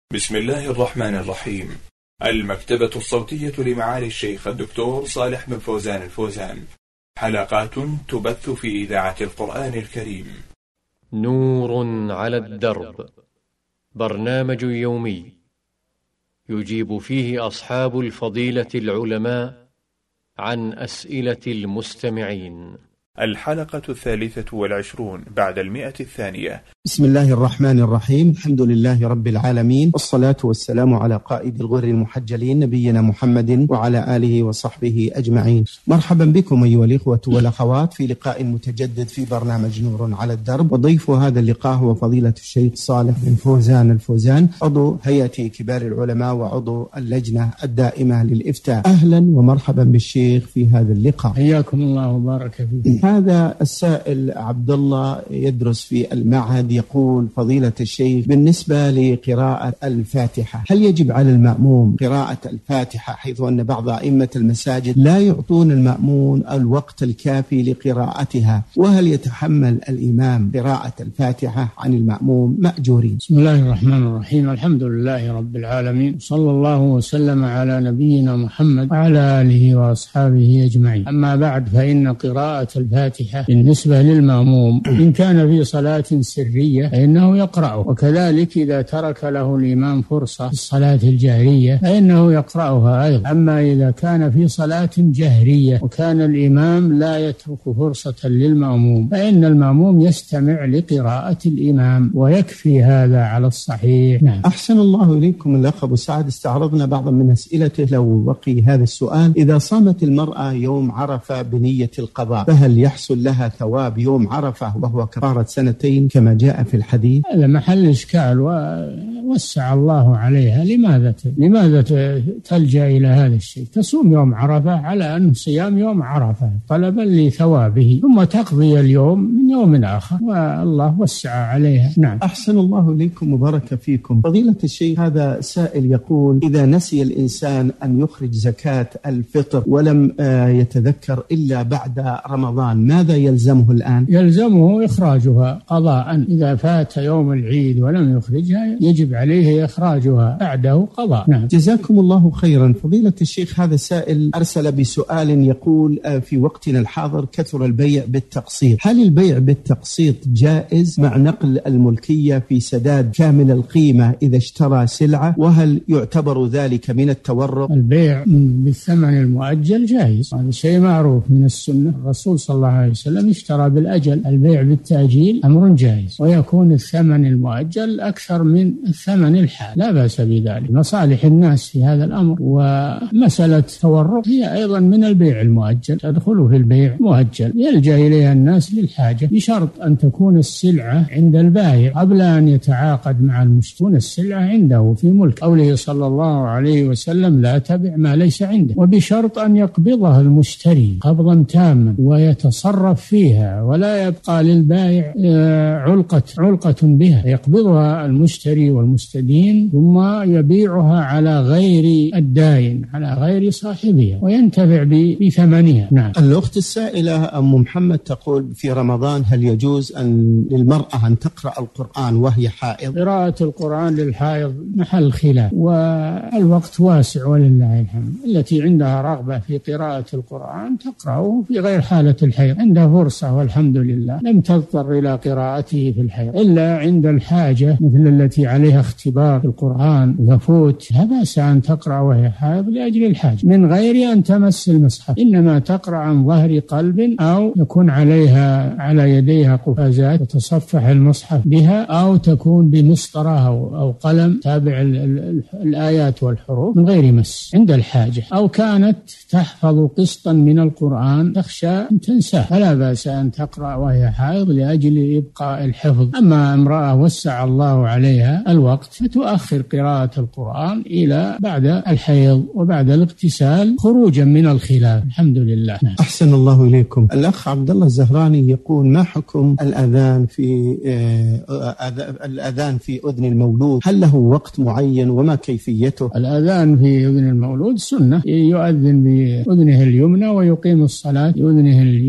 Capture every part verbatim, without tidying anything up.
بسم الله الرحمن الرحيم. المكتبة الصوتية لمعالي الشيخ الدكتور صالح بن فوزان الفوزان، حلقات تبث في إذاعة القرآن الكريم. نور على الدرب، برنامج يومي يجيب فيه أصحاب الفضيلة العلماء عن أسئلة المستمعين. الحلقة الثالثة والعشرون بعد المئة الثانية. بسم الله الرحمن الرحيم. الحمد لله رب العالمين، والصلاة والسلام على قائد الغر المحجلين نبينا محمد وعلى آله وصحبه أجمعين. مرحبا بكم أيها الإخوة والأخوات في لقاء متجدد في برنامج نور على الدرب، وضيف هذا اللقاء هو فضيلة الشيخ صالح بن فوزان الفوزان، عضو هيئة كبار العلماء وعضو اللجنة الدائمة للإفتاء. أهلا ومرحبا بالشيخ في هذا اللقاء. حياكم الله وبارك فيكم. هذا السائل عبد الله يدرس في المعهد، يقول فضيلة الشيخ بالنسبة لقراءة الفاتحة، هل يجب على المأموم قراءة الفاتحة، حيث أن بعض أئمة المساجد لا يعطون المأمون الوقت الكافي لقراءتها، وهل يتحمل الإمام قراءة الفاتحة عن المأموم مأجورين؟ بسم الله الرحمن الرحيم. الحمد لله رب العالمين، صلى الله وسلم على نبينا محمد وعلى آله وأصحابه أجمعين. أما بعد، فإن قراءة الفاتحة بالنسبة للمأموم إن كان في صلاة سرية فإنه يقرأه، وكذلك إذا ترك له الإمام فرصة في الصلاة الجهرية فإنه يقرأها أيضا. أما إذا كان في صلاة جهرية وكان الإمام لا يترك فرصة للمأموم فإن المأموم يستمع لقراءة الإمام، ويكفي هذا على الصحيح. نعم. أحسن الله إليكم الأخ أبو سعد. استعرضنا بعضا من أسئلته، لو بقي هذا السؤال: إذا صامت المرأة يوم عرفة بنية القضاء فهل يحصل لها ثواب يوم عرفة وهو كفارة سنتين كما جاء في الحديث؟ هذا محل إشكال ووسع الله عليها. لماذا لماذا تلجأ إلى هذا الشيء؟ تصوم يوم عرفة على أنه صيام يوم عرفة طلبا لثوابه، ثم تقضي اليوم من يوم آخر، والله وسع عليها. نعم. أحسن الله إليكم وبارك فيكم. فضيلة الشيخ، هذا سائل يقول: إذا نسي الإنسان أن يخرج زكاة الفطر ولم يتذكر إلا بعد رمضان، ماذا يلزمه الآن؟ يلزمه إخراجها قضاء. إذا فات يوم العيد ولم يخرجها يجب عليه إخراجها بعده قضاء. نعم. جزاكم الله خيرا. فضيلة الشيخ، هذا سائل أرسل بسؤال يقول: في وقتنا الحاضر كثر البيع بالتقسيط، هل البيع بالتقسيط جائز مع نقل الملكية في سداد كامل القيمة إذا اشترى سلعة، وهل يعتبر ذلك من التورق؟ البيع بالثمن المؤجل جائز، هذا شيء معروف من السنة. الرسول صلى الله عليه وسلم اشترى بالأجل. البيع بالتأجيل أمر جائز، ويكون الثمن المؤجل أكثر من الثمن الحال، لا بأس بذلك، مصالح الناس في هذا الأمر. ومسألة التورق هي أيضا من البيع المؤجل، تدخل في البيع مؤجل يلجأ إليها الناس للحاجة، بشرط أن تكون السلعة عند البائع قبل أن يتعاقد مع المشتري، السلعة عنده في ملك. قوله صلى الله عليه وسلم: لا تبع ما ليس عنده، وبشرط أن يقبضها المشتري قبضا تاما ويتصرف فيها، ولا يبقى للبائع علقة علقة بها، يقبضها المشتري والمستدين ثم يبيعها على غير الداين، على غير صاحبها، وينتفع بثمنها. نعم. الأخت السائلة أم محمد تقول: في رمضان هل يجوز أن للمرأة أن تقرأ القرآن وهي حائض؟ قراءة القرآن للحائض محل خلاف، والوقت واسع ولله الحمد. التي عندها رغبة في قراءة القرآن تقرأه في غير حالة الحيض، عندها فرصة والحمد لله، لم تضطر إلى قراءته في الحيض إلا عند الحاجة، مثل التي عليها اختبار القرآن يفوت، لا بأس أن تقرأ وهي حائض لأجل الحاجة، من غير أن تمس المصحف، إنما تقرأ عن ظهر قلب، أو يكون عليها على يديها قفازات وتصفح المصحف بها، أو تكون بمسطرة أو قلم تابع ال ال الآيات والحروف من غير مس عند الحاجة، أو كانت تحفظ قسطا من القرآن تخشى أن تنساه، فلا بأس أن تقرأ وهي حائض لأجل إبقاء الحفظ. أما امرأة وسع الله عليها الوقت فتؤخر قراءة القرآن إلى بعد الحيض وبعد الاغتسال خروجا من الخلاف. الحمد لله. أحسن الله إليكم. الأخ عبد الله الزهراني يقول: ما حكم الأذان في الأذان في أذن المولود؟ هل له وقت معين وما كيفيته؟ الأذان في أذن المولود سنة، يؤذن بأذنه اليمنى ويقيم الصلاة بأذنه اليسرى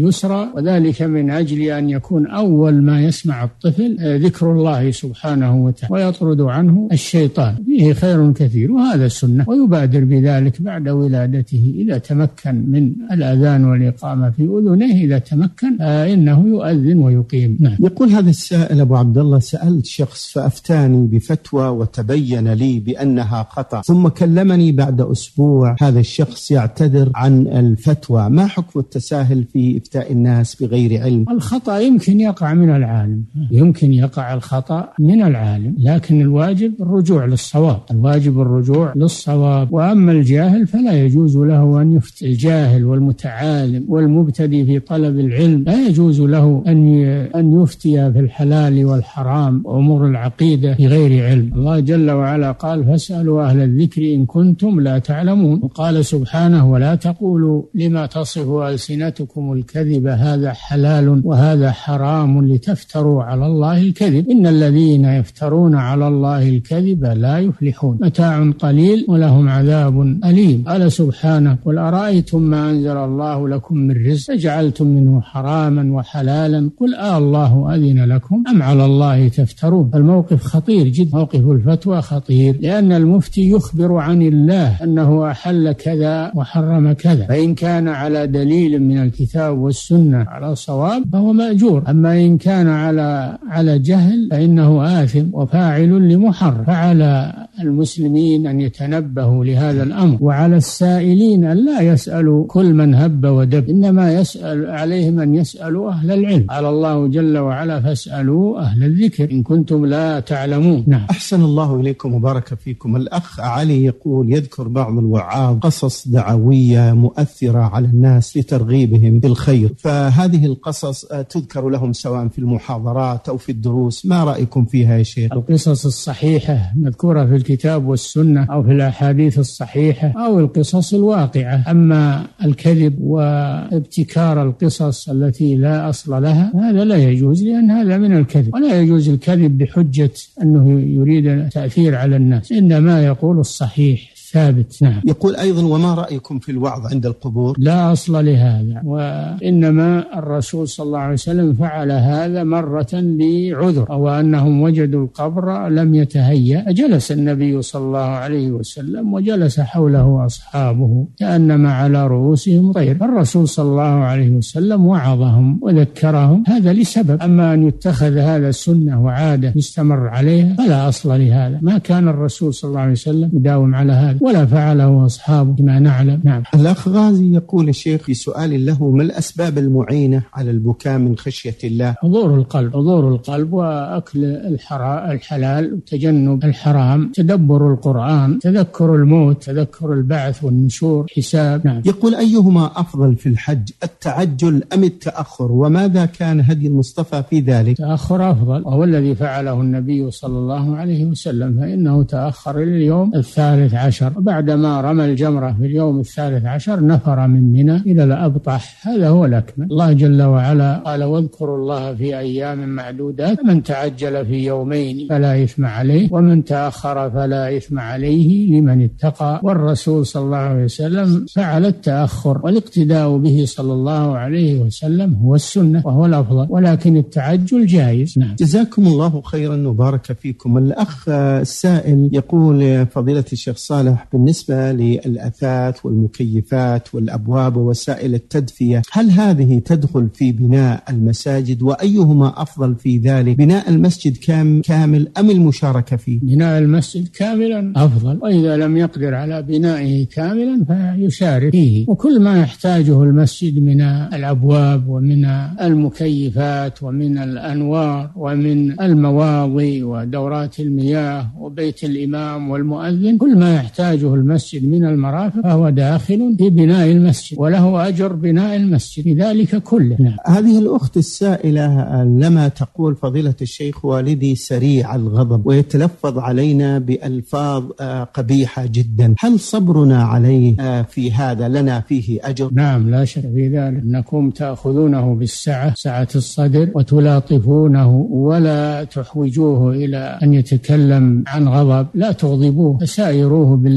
اليسرى، وذلك من أجل أن يكون أول ما يسمع الطفل ذكر الله سبحانه وتعالى ويطرد عنه الشيطان، فيه خير كثير، وهذا السنة. ويبادر بذلك بعد ولادته إذا تمكن من الأذان والإقامة في أذنه، إذا تمكن إنه يؤذن ويقيم. نعم. يقول هذا السائل أبو عبد الله: سألت شخص فأفتاني بفتوى وتبين لي بأنها خطأ، ثم كلمني بعد أسبوع هذا الشخص يعتذر عن الفتوى، ما حكم التساهل في إفتاء الناس بغير علم؟ الخطأ يمكن يقع من العالم، يمكن يقع الخطأ من العالم، لكن الواجب الرجوع للصواب، الواجب الرجوع للصواب. وأما الجاهل فلا يجوز له أن يفتي، الجاهل والمتعالم والمبتدئ في طلب العلم لا يجوز له أن أن يفتي في الحلال والحرام وأمور العقيدة بغير علم. الله جل وعلا قال: فاسألوا أهل الذكر إن كنتم لا تعلمون. وقال سبحانه: ولا تقولوا لما تصف ألسنتكم الكذب هذا حلال وهذا حرام لتفتروا على الله الكذب إن الذين يفترون على الله الكذب لا يفلحون، متاع قليل ولهم عذاب أليم. قال سبحانه: قل أرأيتم ما أنزل الله لكم من رزق جعلتم منه حراما وحلالا قل آه الله أذن لكم أم على الله تفترون. الموقف خطير جدا، موقف الفتوى خطير، لأن المفتي يخبر عن الله أنه أحل كذا وحرم كذا، فإن كان على دليل من الكتاب والسنة على صواب فهو مأجور، أما إن كان على على جهل فإنه آثم وفاعل لمحرم. فعلى المسلمين أن يتنبهوا لهذا الأمر، وعلى السائلين أن لا يسألوا كل من هب ودب، إنما يسأل عليهم أن يسألوا أهل العلم. قال الله جل وعلا: فاسألوا أهل الذكر إن كنتم لا تعلمون. نعم. أحسن الله إليكم وبارك فيكم. الأخ علي يقول: يذكر بعض الوعاظ قصص دعوية مؤثرة على الناس لترغيبهم بالخير، فهذه القصص تذكر لهم سواء في المحاضرات أو في الدروس، ما رأيكم فيها يا شيخ؟ القصص الصحيحة مذكورة في الكتاب والسنة أو في الأحاديث الصحيحة أو القصص الواقعة. أما الكذب وابتكار القصص التي لا أصل لها هذا لا يجوز، لأن هذا من الكذب، ولا يجوز الكذب بحجة أنه يريد تأثير على الناس، إنما يقول الصحيح ثابت. نعم. يقول أيضا: وما رأيكم في الوعظ عند القبور؟ لا أصل لهذا، وإنما الرسول صلى الله عليه وسلم فعل هذا مرة لعذر، أو أنهم وجدوا القبر لم يتهيأ، جلس النبي صلى الله عليه وسلم وجلس حوله أصحابه كأنما على رؤوسهم طير، الرسول صلى الله عليه وسلم وعظهم وذكرهم، هذا لسبب. أما أن يتخذ هذا سنة وعادة يستمر عليها فلا أصل لهذا، ما كان الرسول صلى الله عليه وسلم يداوم على هذا ولا فعله أصحابه كما نعلم. نعم. الأخ غازي يقول: الشيخ في سؤال له: ما الأسباب المعينة على البكاء من خشية الله؟ حضور القلب، حضور القلب وأكل الحلال وتجنب الحرام، تدبر القرآن، تذكر الموت، تذكر البعث والنشور، حساب. نعم. يقول: أيهما أفضل في الحج، التعجل أم التأخر، وماذا كان هدي المصطفى في ذلك؟ تأخر أفضل، وهو الذي فعله النبي صلى الله عليه وسلم، فإنه تأخر إلى اليوم الثالث عشر، وبعدما رمى الجمرة في اليوم الثالث عشر نفر من منى إلى الأبطح، هذا هو الأكمل. الله جل وعلا قال: واذكروا الله في أيام معدودات، من تعجل في يومين فلا إثم عليه ومن تأخر فلا إثم عليه لمن اتقى. والرسول صلى الله عليه وسلم فعل التأخر، والاقتداء به صلى الله عليه وسلم هو السنة وهو الأفضل، ولكن التعجل جائز. نعم. جزاكم الله خيرا وبارك فيكم. الأخ السائل يقول: فضيلة الشيخ صالح، بالنسبة للأثاث والمكيفات والأبواب ووسائل التدفئة، هل هذه تدخل في بناء المساجد؟ وأيهما أفضل في ذلك، بناء المسجد كام كامل أم المشاركة فيه؟ بناء المسجد كاملا أفضل، وإذا لم يقدر على بنائه كاملا فيشارك فيه. وكل ما يحتاجه المسجد من الأبواب ومن المكيفات ومن الأنوار ومن المواضي ودورات المياه وبيت الإمام والمؤذن، كل ما يحتاجه المسجد من المرافق فهو داخل في بناء المسجد، وله أجر بناء المسجد لذلك كله. نعم. هذه الأخت السائلة لما تقول: فضيلة الشيخ، والدي سريع الغضب ويتلفظ علينا بألفاظ قبيحة جدا، هل صبرنا عليه في هذا لنا فيه أجر؟ نعم، لا شك في ذلك، أنكم تأخذونه بالسعة، سعة الصدر، وتلاطفونه ولا تحوجوه إلى أن يتكلم عن غضب، لا تغضبوه، فسائروه بالله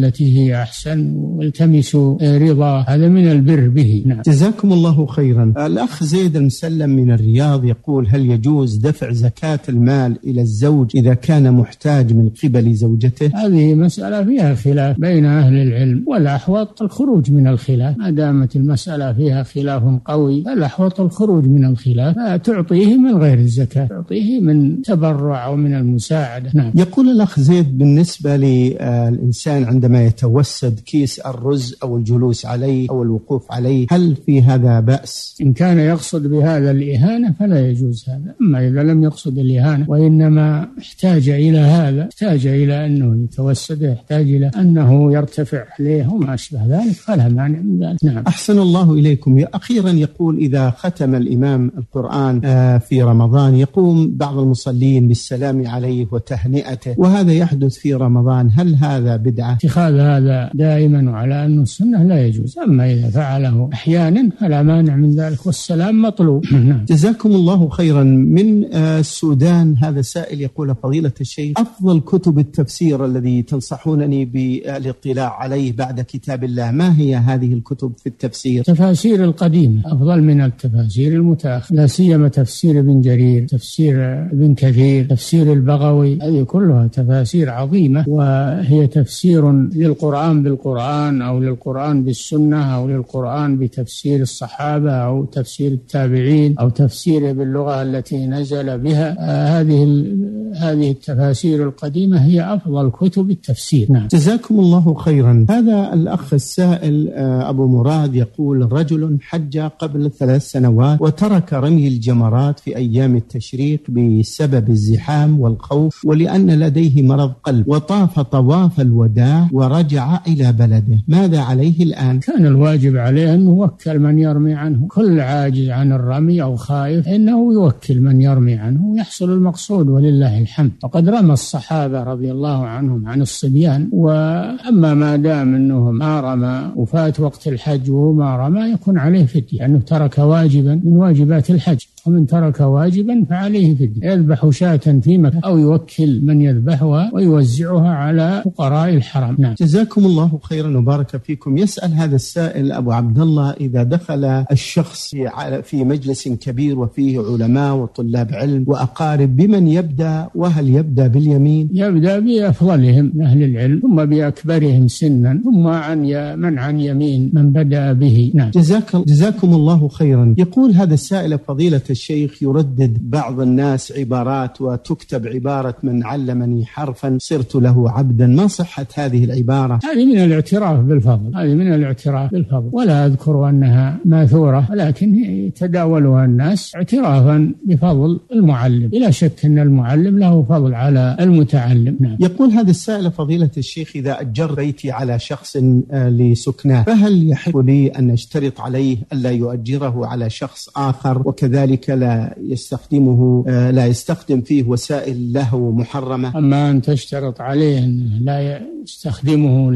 بالتي هي أحسن والتمسوا رضا، هذا من البر به. نعم. جزاكم الله خيرا. الأخ زيد المسلم من الرياض يقول: هل يجوز دفع زكاة المال إلى الزوج إذا كان محتاج من قبل زوجته؟ هذه مسألة فيها خلاف بين أهل العلم، والأحوط الخروج من الخلاف. ما دامت المسألة فيها خلاف قوي الأحوط الخروج من الخلاف، تعطيه من غير الزكاة، تعطيه من تبرع أو من المساعدة. نعم. يقول الأخ زيد: بالنسبة للإنسان عندما يتوسد كيس الرز أو الجلوس عليه أو الوقوف عليه، هل في هذا بأس؟ إن كان يقصد بهذا الإهانة فلا يجوز هذا، أما إذا لم يقصد الإهانة وإنما احتاج إلى هذا، احتاج إلى أنه يتوسد، يحتاج إلى أنه يرتفع عليه وما أشبه ذلك، فلا مانع من ذلك. نعم. أحسن الله إليكم. أخيرا يقول: إذا ختم الإمام القرآن في رمضان يقوم بعض المصلين بالسلام عليه وتهنئته، وهذا يحدث في رمضان، هل هذا بدعة؟ اتخاذ هذا دائما على أنه السنة لا يجوز، أما إذا فعله أحيانا فلا مانع من ذلك، والسلام مطلوب. جزاكم الله خيرا. من السودان هذا سائل يقول: فضيلة الشيخ، أفضل كتب التفسير الذي تنصحونني بالاطلاع عليه بعد كتاب الله، ما هي هذه الكتب في التفسير؟ تفاسير القديمة أفضل من التفاسير المتأخرة، لا سيما تفسير ابن جرير، تفسير ابن كثير، تفسير البغوي، هذه كلها تفاسير عظيمة، وهي تفسير للقرآن بالقرآن أو للقرآن بالسنة أو للقرآن بتفسير الصحابة أو تفسير التابعين أو تفسير باللغة التي نزل بها. آه هذه هذه التفاسير القديمة هي أفضل كتب التفسير. نعم. جزاكم الله خيرا. هذا الأخ السائل آه أبو مراد يقول: رجل حج قبل ثلاث سنوات وترك رمي الجمرات في أيام التشريق بسبب الزحام والخوف ولأن لديه مرض قلب، وطاف طواف الوداع ورجع إلى بلده، ماذا عليه الآن؟ كان الواجب عليه أن يوكل من يرمي عنه، كل عاجز عن الرمي أو خائف إنه يوكل من يرمي عنه ويحصل المقصود ولله الحمد. وقد رمى الصحابة رضي الله عنهم عن الصبيان، وأما ما دام أنه ما رمى وفات وقت الحج وما رمى يكون عليه فدية، لأنه يعني ترك واجبا من واجبات الحج، ومن ترك واجبا فعليه فدية، يذبح شاة في مكة أو يوكل من يذبحها ويوزعها على فقراء الحرم. نعم. جزاكم الله خيرا وبارك فيكم. يسأل هذا السائل أبو عبد الله: إذا دخل الشخص في مجلس كبير وفيه علماء وطلاب علم وأقارب، بمن يبدأ؟ وهل يبدأ باليمين؟ يبدأ بأفضلهم من أهل العلم، ثم بأكبرهم سنا، ثم عن من عن يمين من بدأ به. نعم. جزاك جزاكم الله خيرا. يقول هذا السائل: فضيلة الشيخ، يردد بعض الناس عبارات وتكتب عبارة من علمني حرفا صرت له عبدا، ما صحة هذه العبارة؟ هذه من الاعتراف بالفضل، هذه من الاعتراف بالفضل، ولا أذكر أنها ماثورة، ولكن يتداولها الناس اعترافا بفضل المعلم. بلا شك أن المعلم له فضل على المتعلم. نعم. يقول هذا السائل: فضيلة الشيخ، إذا أجر بيتي على شخص لسكناه، فهل يحق لي أن أشترط عليه ألا يؤجره على شخص آخر، وكذلك لا يستخدمه لا يستخدم فيه وسائل له محرمة؟ أما أن تشترط عليه أن لا يستخدمه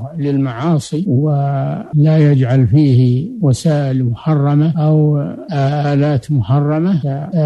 للمعاصي ولا يجعل فيه وسائل محرمة أو آلات محرمة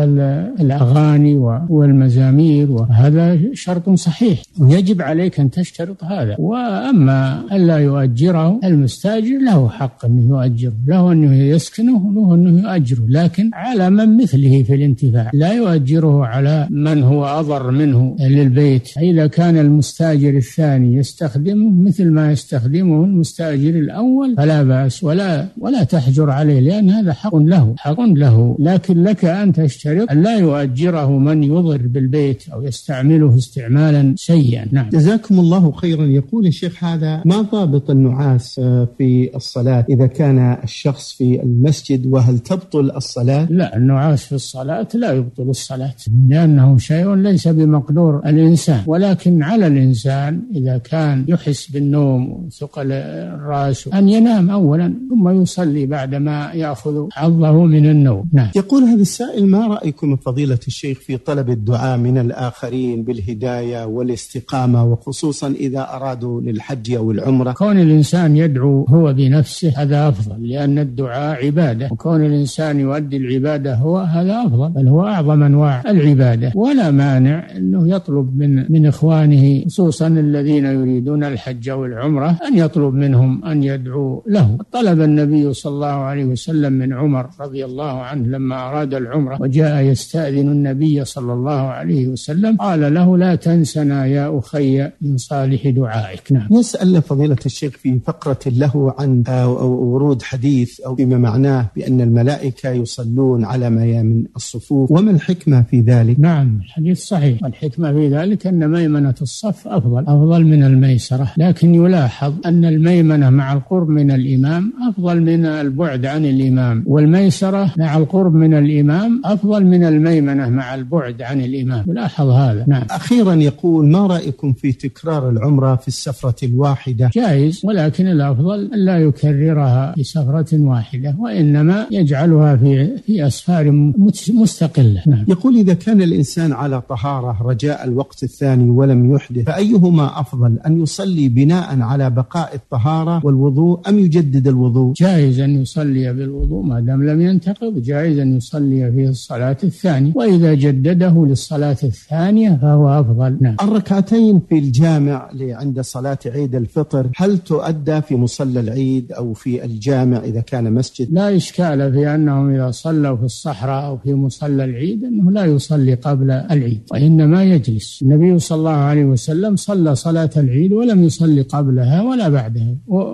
الأغاني والمزامير، وهذا شرط صحيح ويجب عليك أن تشترط هذا. وأما ألا يؤجره، المستاجر له حق أنه يؤجره، له أنه يسكنه، له أنه يؤجره، لكن على من مثله في الانتفاع، لا يؤجره على من هو أضر منه للبيت. إذا كان المستاجر الثاني يستخدمه مثل ما يستخدمه المستاجر الأول فلا بأس، ولا ولا تحجر عليه، لأن هذا حق له حق له لكن لك أن تشترط أن لا يؤجره من يضر بالبيت أو يستعمله استعمالا سيئا. نعم. جزاكم الله خيرا. يقول الشيخ: هذا ما ضابط النعاس في الصلاة إذا كان الشخص في المسجد، وهل تبطل الصلاة؟ لا، النعاس في الصلاة لا يبطل الصلاة، لأنه شيء ليس بمقدور الإنسان، ولكن على الإنسان إذا كان يحس بالنوم وثقل الرأس أن ينام أولا ثم يصلي بعدما يأخذ حظه من النوم. نعم. يقول هذا السائل: ما رأيكم فضيلة الشيخ في طلب الدعاء من الآخرين بالهداية والاستقامة، وخصوصا إذا أرادوا للحج أو العمرة؟ كون الإنسان يدعو هو بنفسه هذا أفضل، لأن الدعاء عبادة، وكون الإنسان يؤدي العبادة هو هذا أفضل، بل هو أعظم أنواع العبادة. ولا مانع أنه يطلب من من إخوانه، خصوصا الذين يريدون الحج أو العمرة أن يطلب منهم أن يدعوا له. طلب النبي صلى الله عليه وسلم من عمر رضي الله عنه لما أراد العمرة وجاء يستأذن النبي صلى الله عليه وسلم قال له: لا تنسنا يا أخي من صالح دعائك. نعم. يسأل فضيلة الشيخ في فقرة له عن ورود حديث أو بما معناه بأن الملائكة يصلون على ميامن الصفوف، وما الحكمة في ذلك؟ نعم، الحديث صحيح، والحكمة في ذلك أن ميمنة الصف أفضل أفضل من الميسرة، لكن يلاحظ أن الميمنة مع القرب من الإمام أفضل من البعد عن الإمام، والميسرة مع القرب من الإمام أفضل من الميمنة مع البعد عن الإمام. يلاحظ هذا. نعم. أخيرا يقول: ما رأيكم في تكرار العمرة في السفرة الواحدة؟ جائز، ولكن الأفضل أن لا يكررها في سفرة واحدة، وإنما يجعلها في في أسفار مستقلة. نعم. يقول: إذا كان الإنسان على طهارة رجاء الوقت الثاني ولم يحدث، فأيهما أفضل، أن يصلي بناء على بقاء الطهارة والوضوء أم يجدد الوضوء؟ جائز أن يصلي بالوضوء ما دام لم ينتقض، جائز أن يصلي في الصلاة الثانية، وإذا جدده للصلاة الثانية فهو أفضل. نعم. الركعتين في الجامع عند صلاة عيد الفطر هل تؤدى في مصلى العيد أو في الجامع إذا كان مسجد؟ لا إشكال في أنهم إذا صلوا في الصحراء أو في مصلى العيد أنه لا يصلي قبل العيد، وإنما يجلس. النبي صلى الله عليه وسلم صلى صلاة العيد ولم يصلي قبلها ولا بعدها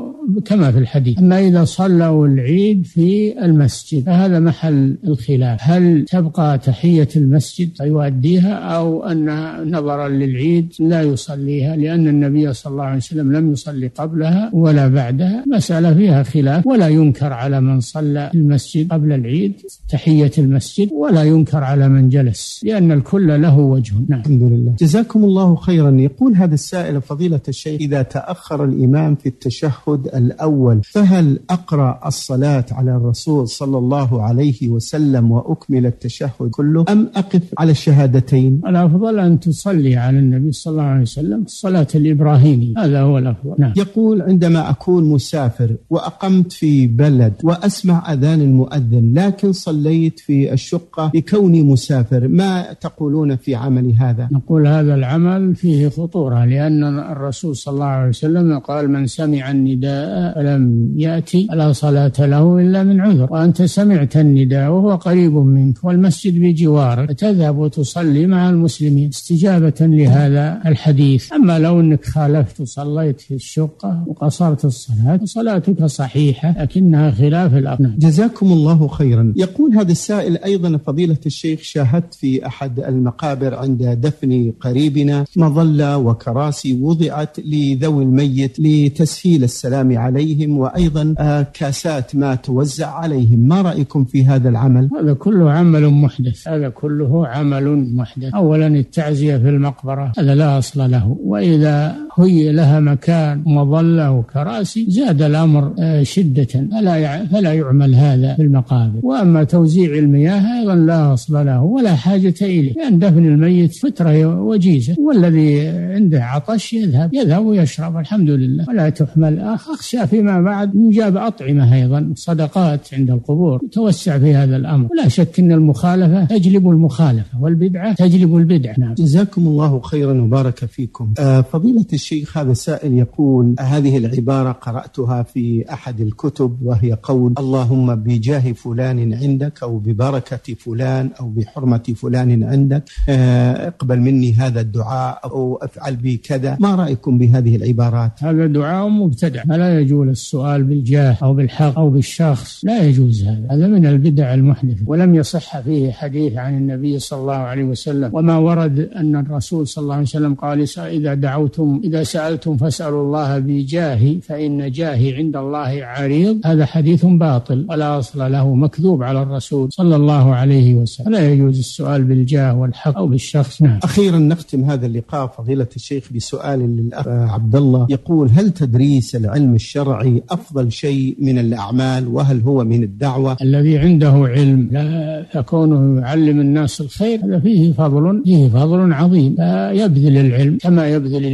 كما في الحديث. أما إذا صلوا العيد في المسجد فهذا محل الخلاف، هل تبقى تحية المسجد فيؤديها أو أن نظرا للعيد لا يصليها لأن النبي صلى الله عليه وسلم لم يصلي قبلها ولا بعدها. مسألة فيها خلاف، ولا ينكر على من صلى المسجد قبل العيد تحية المسجد، ولا ينكر على من جلس، لأن الكل له وجه. نعم. الحمد لله. جزاكم الله خيرا. يقول هذا السائل: فضيلة الشيخ، إذا تأخر الإمام في التشهد الأول فهل أقرأ الصلاة على الرسول صلى الله عليه وسلم وأكمل التشهد كله أم أقف على الشهادتين؟ الأفضل أن تصلي على النبي صلى الله عليه وسلم الصلاة الإبراهيمية، هذا هو الأفضل. نعم. يقول: عندما أكون مسافر وأقمت في بلد وأسمع أذان المؤذن لكن صليت في الشقة لكوني مسافر، ما تقولون في عمل هذا؟ نقول هذا العمل فيه خطورة، لأن الرسول صلى الله عليه وسلم قال: من سمع النداء فلم يأتي فلا صلاة له إلا من عذر، وأنت سمعت النداء وهو قريب منك والمسجد بجوارك فتذهب وتصلي مع المسلمين استجابة لهذا الحديث. أما لو أنك خالفت وصليت في الشقة وقصرت الصلاة صلاتك صحيحة لكنها خلاف الأقناع. جزاكم الله خيرا. يقول هذا السائل أيضا: فضيلة الشيخ، شاهدت في أحد المقابر عند دفن قريبنا مظلة وكراسي وضعت لذوي الميت لتسهيل السلام عليهم، وأيضا كاسات ما توزع عليهم، ما رأيكم في هذا العمل؟ هذا كله عمل محدث، هذا كله عمل محدث. أولا التعزية في المقبرة هذا لا أصل له، وإذا هي لها مكان مظلة وكراسي زاد الأمر شدة، فلا فلا يعمل هذا في المقابر. وأما توزيع المياه أيضا لا أصل له ولا حاجة إليه، لأن دفن الميت فترة وجيزة، والذي عنده عطش يذهب يذهب ويشرب الحمد لله، ولا تحمل. أخشى فيما بعد يجاب أطعمة أيضا صدقات عند القبور، توسع في هذا الأمر. ولا شك أن المخالفة تجلب المخالفة والبدعة تجلب البدعة. نعم. جزاكم الله خيرا وبارك فيكم. آه فضيلة الشيخ، هذا السائل يقول: هذه العبارة قرأتها في أحد الكتب وهي قول: اللهم بجاه فلان عندك أو ببركة فلان أو بحرمة فلان عندك آه اقبل مني هذا الدعاء أو افعل بي كذا، ما رأيكم بهذه العبارات؟ هذا دعاء مبتدع، لا يجوز السؤال بالجاه أو بالحق أو بالشخص، لا يجوز هذا، هذا من البدع المحدثة، ولم يصح فيه حديث عن النبي صلى الله عليه وسلم. وما ورد أن الرسول صلى الله عليه وسلم قال: إذا دعوتم إذا سألتم فاسألوا الله بجاهي فإن جاهي عند الله عريض، هذا حديث باطل ولا أصل له، مكذوب على الرسول صلى الله عليه وسلم، لا يجوز السؤال بالجاه والحق أو بالشخص. نعم. أخيرا نختم هذا اللقاء فضيلة الشيخ بسؤال للأخ عبد الله، يقول: هل تدريس العلم الشرعي أفضل شيء من الأعمال، وهل هو من الدعوة؟ الذي عنده علم لا يكونه يعلم الناس الخير هذا فيه فضل فيه فضل عظيم، فيبذل العلم كما يبذل الجاه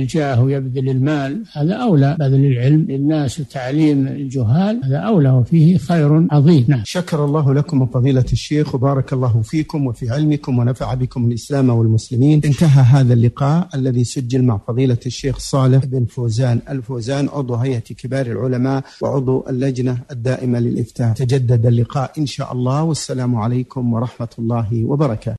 ويبذل المال، هذا أولى. بذل العلم للناس وتعليم الجهال هذا أولى وفيه خير عظيم. نعم. شكر الله لكم فضيلة الشيخ وبارك الله فيكم وفي علمكم ونفع بكم الإسلام والمسلمين. انتهى هذا اللقاء الذي سجل مع فضيلة الشيخ صالح بن فوزان الفوزان عضو هيئة كبار العلماء وعضو اللجنة الدائمة للإفتاء. تجدد اللقاء إن شاء الله، والسلام عليكم ورحمة الله وبركاته.